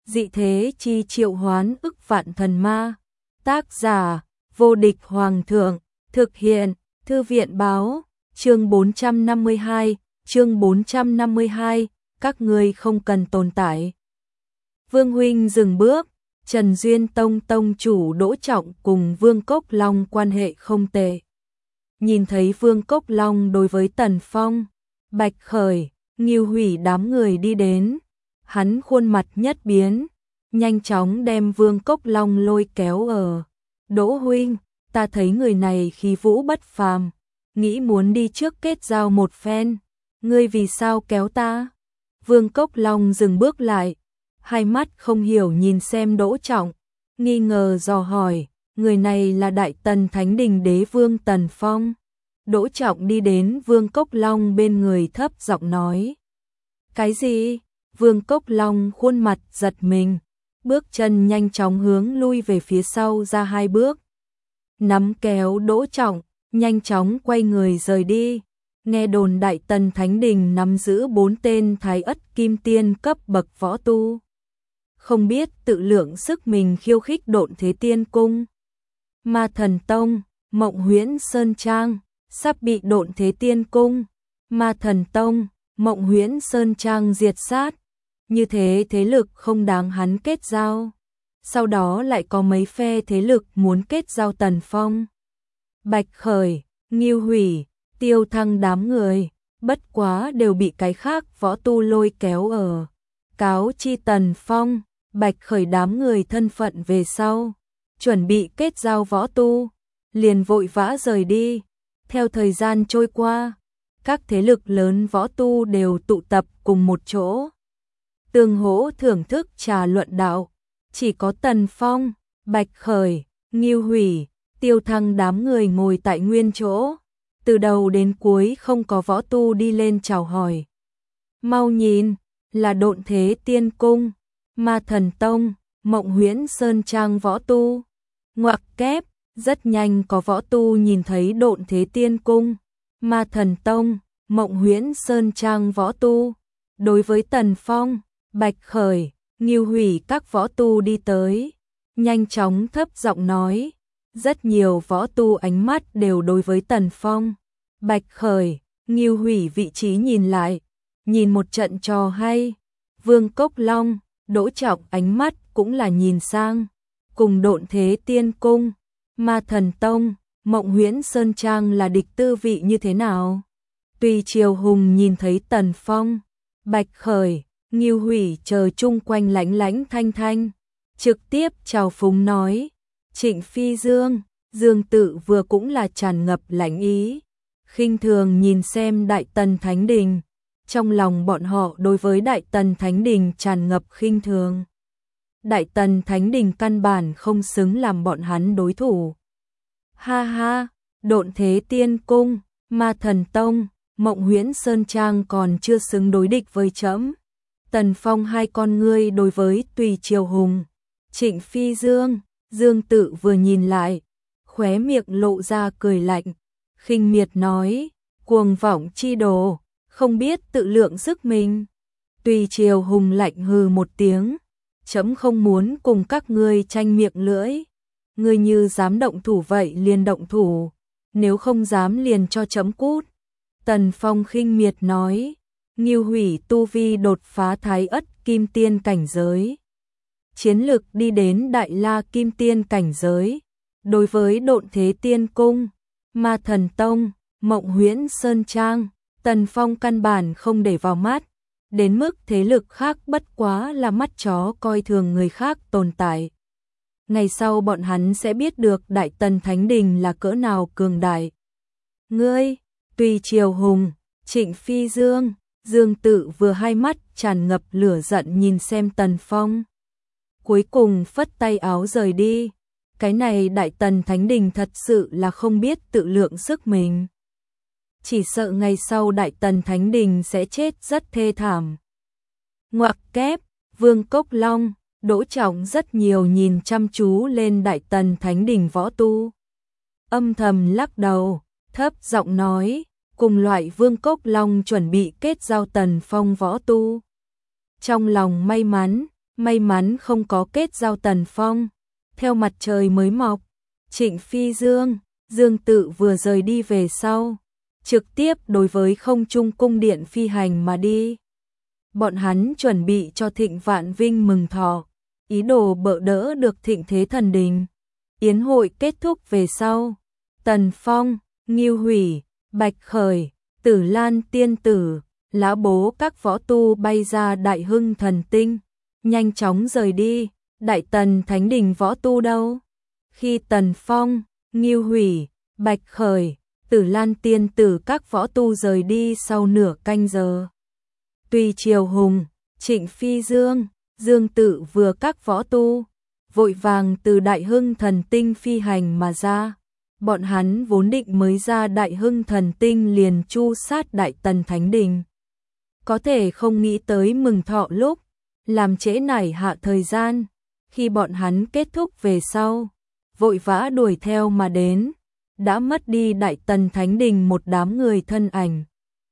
dị thế chi triệu hoán ức vạn thần ma. Tác giả, vô địch hoàng thượng, thực hiện, thư viện báo, chương 452, chương 452, các ngươi không cần tồn tại. Vương huynh dừng bước, Trần Duyên Tông tông chủ Đỗ Trọng cùng Vương Cốc Long quan hệ không tệ. Nhìn thấy Vương Cốc Long đối với Tần Phong, Bạch Khởi, Ngưu Hủy đám người đi đến, hắn khuôn mặt nhất biến, nhanh chóng đem Vương Cốc Long lôi kéo ở. Đỗ huynh, ta thấy người này khí vũ bất phàm, nghĩ muốn đi trước kết giao một phen, ngươi vì sao kéo ta? Vương Cốc Long dừng bước lại, hai mắt không hiểu nhìn xem Đỗ Trọng, nghi ngờ dò hỏi, người này là Đại Tần Thánh Đình Đế Vương Tần Phong. Đỗ Trọng đi đến Vương Cốc Long bên người thấp giọng nói. Cái gì? Vương Cốc Long khuôn mặt giật mình, bước chân nhanh chóng hướng lui về phía sau ra hai bước. Nắm kéo Đỗ Trọng, nhanh chóng quay người rời đi. Nghe đồn Đại Tần Thánh Đình nắm giữ 4 tên Thái Ất Kim Tiên cấp bậc võ tu. Không biết tự lượng sức mình khiêu khích Độn Thế Tiên Cung. Ma Thần Tông, Mộng Huyễn Sơn Trang, sắp bị Độn Thế Tiên Cung, Ma Thần Tông, Mộng Huyễn Sơn Trang diệt sát. Như thế thế lực không đáng hắn kết giao. Sau đó lại có mấy phe thế lực muốn kết giao Tần Phong. Bạch Khởi, Ngưu Hủy, Tiêu Thăng đám người, bất quá đều bị cái khác võ tu lôi kéo ở. Cáo chi Tần Phong, Bạch Khởi đám người thân phận về sau, chuẩn bị kết giao võ tu, liền vội vã rời đi. Theo thời gian trôi qua, các thế lực lớn võ tu đều tụ tập cùng một chỗ, tương hỗ thưởng thức trà luận đạo. Chỉ có Tần Phong, Bạch Khởi, Ngưu Hủy, Tiêu Thăng đám người ngồi tại nguyên chỗ, từ đầu đến cuối không có võ tu đi lên chào hỏi. Mau nhìn, là Độn Thế Tiên Cung, Ma Thần Tông, Mộng Huyễn Sơn Trang võ tu. Ngoặc kép, rất nhanh có võ tu nhìn thấy Độn Thế Tiên Cung, Ma Thần Tông, Mộng Huyễn Sơn Trang võ tu. Đối với Tần Phong, Bạch Khởi, Ngưu Hủy các võ tu đi tới, nhanh chóng thấp giọng nói. Rất nhiều võ tu ánh mắt đều đối với Tần Phong, Bạch Khởi, Ngưu Hủy vị trí nhìn lại, nhìn một trận trò hay. Vương Cốc Long, Đỗ Trọng ánh mắt cũng là nhìn sang, cùng Độn Thế Tiên Cung, Ma Thần Tông, Mộng Huyễn Sơn Trang là địch tư vị như thế nào? Tùy Triều Hùng nhìn thấy Tần Phong, Bạch Khởi, Ngưu Hủy chờ chung quanh lãnh lãnh thanh thanh, trực tiếp chào phúng nói. Trịnh Phi Dương, Dương Tự vừa cũng là tràn ngập lãnh ý, khinh thường nhìn xem Đại Tần Thánh Đình. Trong lòng bọn họ đối với Đại Tần Thánh Đình tràn ngập khinh thường. Đại Tần Thánh Đình căn bản không xứng làm bọn hắn đối thủ. Ha ha, Độn Thế Tiên Cung, Ma Thần Tông, Mộng Huyễn Sơn Trang còn chưa xứng đối địch với trẫm. Tần Phong hai con ngươi đối với Tùy Triều Hùng, Trịnh Phi Dương, Dương Tự vừa nhìn lại, khóe miệng lộ ra cười lạnh, khinh miệt nói, cuồng vọng chi đồ, không biết tự lượng sức mình. Tùy Triều Hùng lạnh hừ một tiếng, trẫm không muốn cùng các ngươi tranh miệng lưỡi, ngươi như dám động thủ vậy liền động thủ, nếu không dám liền cho trẫm cút. Tần Phong khinh miệt nói, Ngưu Hủy tu vi đột phá Thái Ất Kim Tiên cảnh giới, chiến lực đi đến Đại La Kim Tiên cảnh giới. Đối với Độn Thế Tiên Cung, Ma Thần Tông, Mộng Huyễn Sơn Trang, Tần Phong căn bản không để vào mắt, đến mức thế lực khác bất quá là mắt chó coi thường người khác tồn tại. Ngày sau bọn hắn sẽ biết được Đại Tần Thánh Đình là cỡ nào cường đại. Ngươi, Tùy Triều Hùng, Trịnh Phi Dương, Dương Tự vừa hai mắt tràn ngập lửa giận nhìn xem Tần Phong. Cuối cùng phất tay áo rời đi. Cái này Đại Tần Thánh Đình thật sự là không biết tự lượng sức mình. Chỉ sợ ngày sau Đại Tần Thánh Đình sẽ chết rất thê thảm. Ngoặc kép, Vương Cốc Long, Đỗ Trọng rất nhiều nhìn chăm chú lên Đại Tần Thánh Đình võ tu. Âm thầm lắc đầu, thấp giọng nói, cùng loại Vương Cốc Long chuẩn bị kết giao Tần Phong võ tu. Trong lòng may mắn, may mắn không có kết giao Tần Phong. Theo mặt trời mới mọc, Trịnh Phi Dương, Dương Tự vừa rời đi về sau, trực tiếp đối với không trung cung điện phi hành mà đi. Bọn hắn chuẩn bị cho Thịnh Vạn Vinh mừng thọ, ý đồ bỡ đỡ được thịnh thế thần đình. Yến hội kết thúc về sau, Tần Phong, Ngưu Hủy, Bạch Khởi, Tử Lan tiên tử, lão bố các võ tu bay ra Đại Hưng Thần Tinh, nhanh chóng rời đi. Đại Tần Thánh Đình võ tu đâu? Khi Tần Phong, Ngưu Hủy, Bạch Khởi, Tử Lan tiên tử các võ tu rời đi sau nửa canh giờ, Tùy Triều Hùng, Trịnh Phi Dương, Dương Tự vừa các võ tu vội vàng từ Đại Hưng Thần Tinh phi hành mà ra. Bọn hắn vốn định mới ra Đại Hưng Thần Tinh liền chu sát Đại Tần Thánh Đình. Có thể không nghĩ tới mừng thọ lúc, làm trễ nải hạ thời gian, khi bọn hắn kết thúc về sau, vội vã đuổi theo mà đến, đã mất đi Đại Tần Thánh Đình một đám người thân ảnh.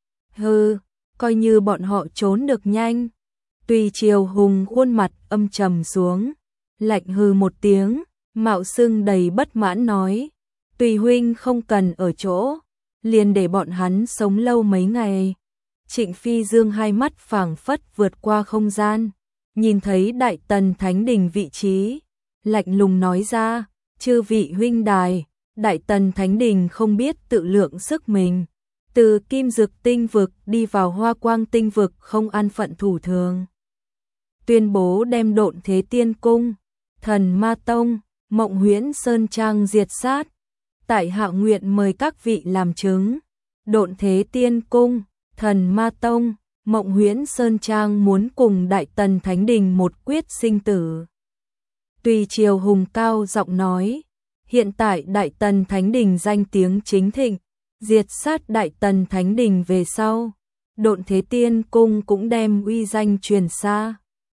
Hừ, coi như bọn họ trốn được nhanh. Tùy Triều Hùng khuôn mặt âm trầm xuống, lạnh hừ một tiếng, mạo xưng đầy bất mãn nói, Tùy huynh không cần ở chỗ, liền để bọn hắn sống lâu mấy ngày. Trịnh Phi Dương hai mắt phảng phất vượt qua không gian, nhìn thấy Đại Tần Thánh Đình vị trí, lạnh lùng nói ra, chư vị huynh đài, Đại Tần Thánh Đình không biết tự lượng sức mình, từ Kim Dực Tinh vực đi vào Hoa Quang Tinh vực không an phận thủ thường. Tuyên bố đem Độn Thế Tiên Cung, Thần Ma Tông, Mộng Huyễn Sơn Trang diệt sát. Tại hạ nguyện mời các vị làm chứng. Độn Thế Tiên Cung, Thần Ma Tông, Mộng Huyễn Sơn Trang muốn cùng Đại Tần Thánh Đình một quyết sinh tử. Tùy Triều Hùng cao giọng nói, hiện tại Đại Tần Thánh Đình danh tiếng chính thịnh, diệt sát Đại Tần Thánh Đình về sau, Độn Thế Tiên Cung cũng đem uy danh truyền xa.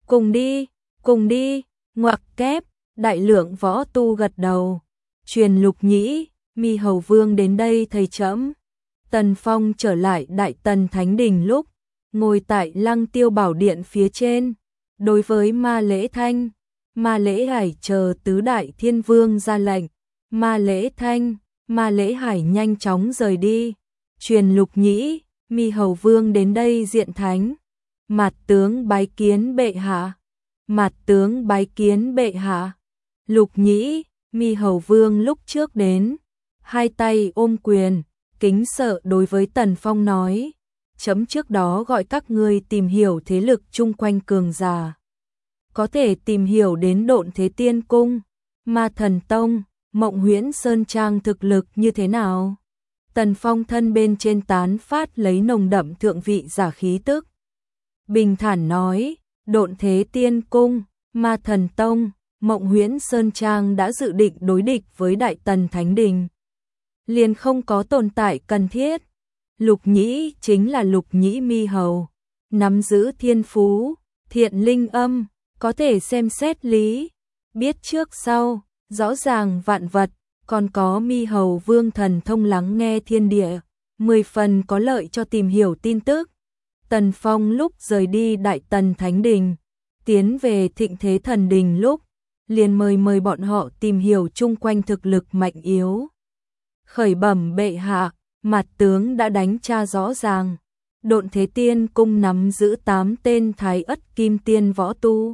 Cùng đi, ngoặc kép, đại lượng võ tu gật đầu. Truyền Lục Nhĩ, Mi Hầu Vương đến đây thầy trẫm. Tần Phong trở lại Đại Tần Thánh Đình lúc, ngồi tại Lăng Tiêu Bảo Điện phía trên, đối với Ma Lễ Thanh, Ma Lễ Hải chờ tứ đại thiên vương ra lệnh. Ma Lễ Thanh, Ma Lễ Hải nhanh chóng rời đi. Truyền Lục Nhĩ, Mi Hầu Vương đến đây diện thánh. Mạt tướng bái kiến bệ hạ. Mạt tướng bái kiến bệ hạ. Lục Nhĩ, Mi Hầu Vương lúc trước đến, hai tay ôm quyền, kính sợ đối với Tần Phong nói, chấm trước đó gọi các ngươi tìm hiểu thế lực chung quanh cường giả, có thể tìm hiểu đến Độn Thế Tiên Cung, Ma Thần Tông, Mộng Huyễn Sơn Trang thực lực như thế nào? Tần Phong thân bên trên tán phát lấy nồng đậm thượng vị giả khí tức, bình thản nói, Độn Thế Tiên Cung, Ma Thần Tông, Mộng Huyễn Sơn Trang đã dự định đối địch với Đại Tần Thánh Đình, liền không có tồn tại cần thiết. Lục Nhĩ chính là Lục Nhĩ Mi Hầu, nắm giữ thiên phú, thiện linh âm, có thể xem xét lý, biết trước sau, rõ ràng vạn vật, còn có Mi Hầu Vương thần thông lắng nghe thiên địa, 10 phần có lợi cho tìm hiểu tin tức. Tần Phong lúc rời đi Đại Tần Thánh Đình, tiến về Thịnh Thế Thần Đình lúc, liền mời bọn họ tìm hiểu chung quanh thực lực mạnh yếu. Khởi bẩm bệ hạ, Mạt tướng đã đánh tra rõ ràng, Độn Thế Tiên Cung nắm giữ 8 tên Thái Ất Kim Tiên võ tu,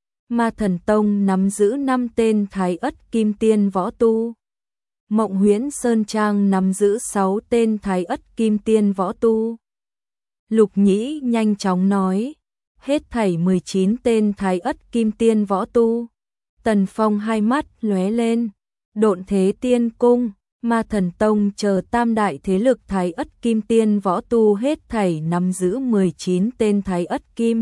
Ma Thần Tông nắm giữ 5 tên Thái Ất Kim Tiên võ tu, Mộng Huyễn Sơn Trang nắm giữ 6 tên Thái Ất Kim Tiên võ tu. Lục Nhĩ nhanh chóng nói, hết thảy 19 tên Thái Ất Kim Tiên võ tu. Tần Phong hai mắt lóe lên, Độn Thế Tiên Cung, Ma Thần Tông chờ tam đại thế lực Thái Ất Kim Tiên võ tu hết thảy nắm giữ 19 tên Thái Ất Kim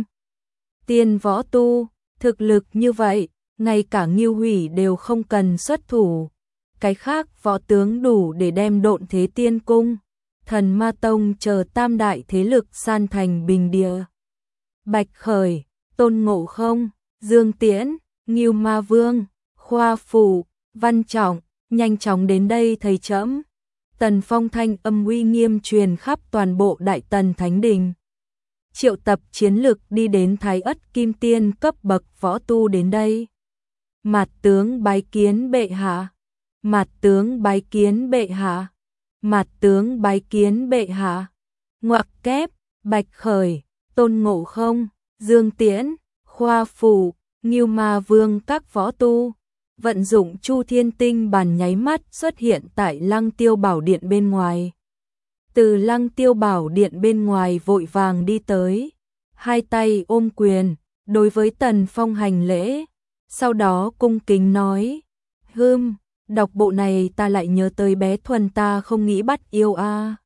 Tiên võ tu, thực lực như vậy, ngay cả Ngưu Hủy đều không cần xuất thủ, cái khác võ tướng đủ để đem Độn Thế Tiên Cung, Thần Ma Tông chờ tam đại thế lực san thành bình địa. Bạch Khởi, Tôn Ngộ Không, Dương Tiễn, Ngưu Ma Vương, Khoa Phủ, Văn Trọng, nhanh chóng đến đây thầy trẫm. Tần Phong thanh âm uy nghiêm truyền khắp toàn bộ Đại Tần Thánh Đình. triệu tập chiến lực đi đến Thái Ất Kim Tiên cấp bậc võ tu đến đây. Mạt tướng bái kiến bệ hạ. Mạt tướng bái kiến bệ hạ. Mạt tướng bái kiến bệ hạ. Ngoặc kép, Bạch Khởi, Tôn Ngộ Không, Dương Tiễn, Khoa Phủ, Ngưu Ma Vương các võ tu, vận dụng Chu Thiên Tinh bàn nháy mắt xuất hiện tại Lăng Tiêu Bảo Điện bên ngoài. Từ Lăng Tiêu Bảo Điện bên ngoài vội vàng đi tới, hai tay ôm quyền, đối với Tần Phong hành lễ, sau đó cung kính nói: đọc bộ này ta lại nhớ tới bé Thuần ta không nghĩ bắt yêu a.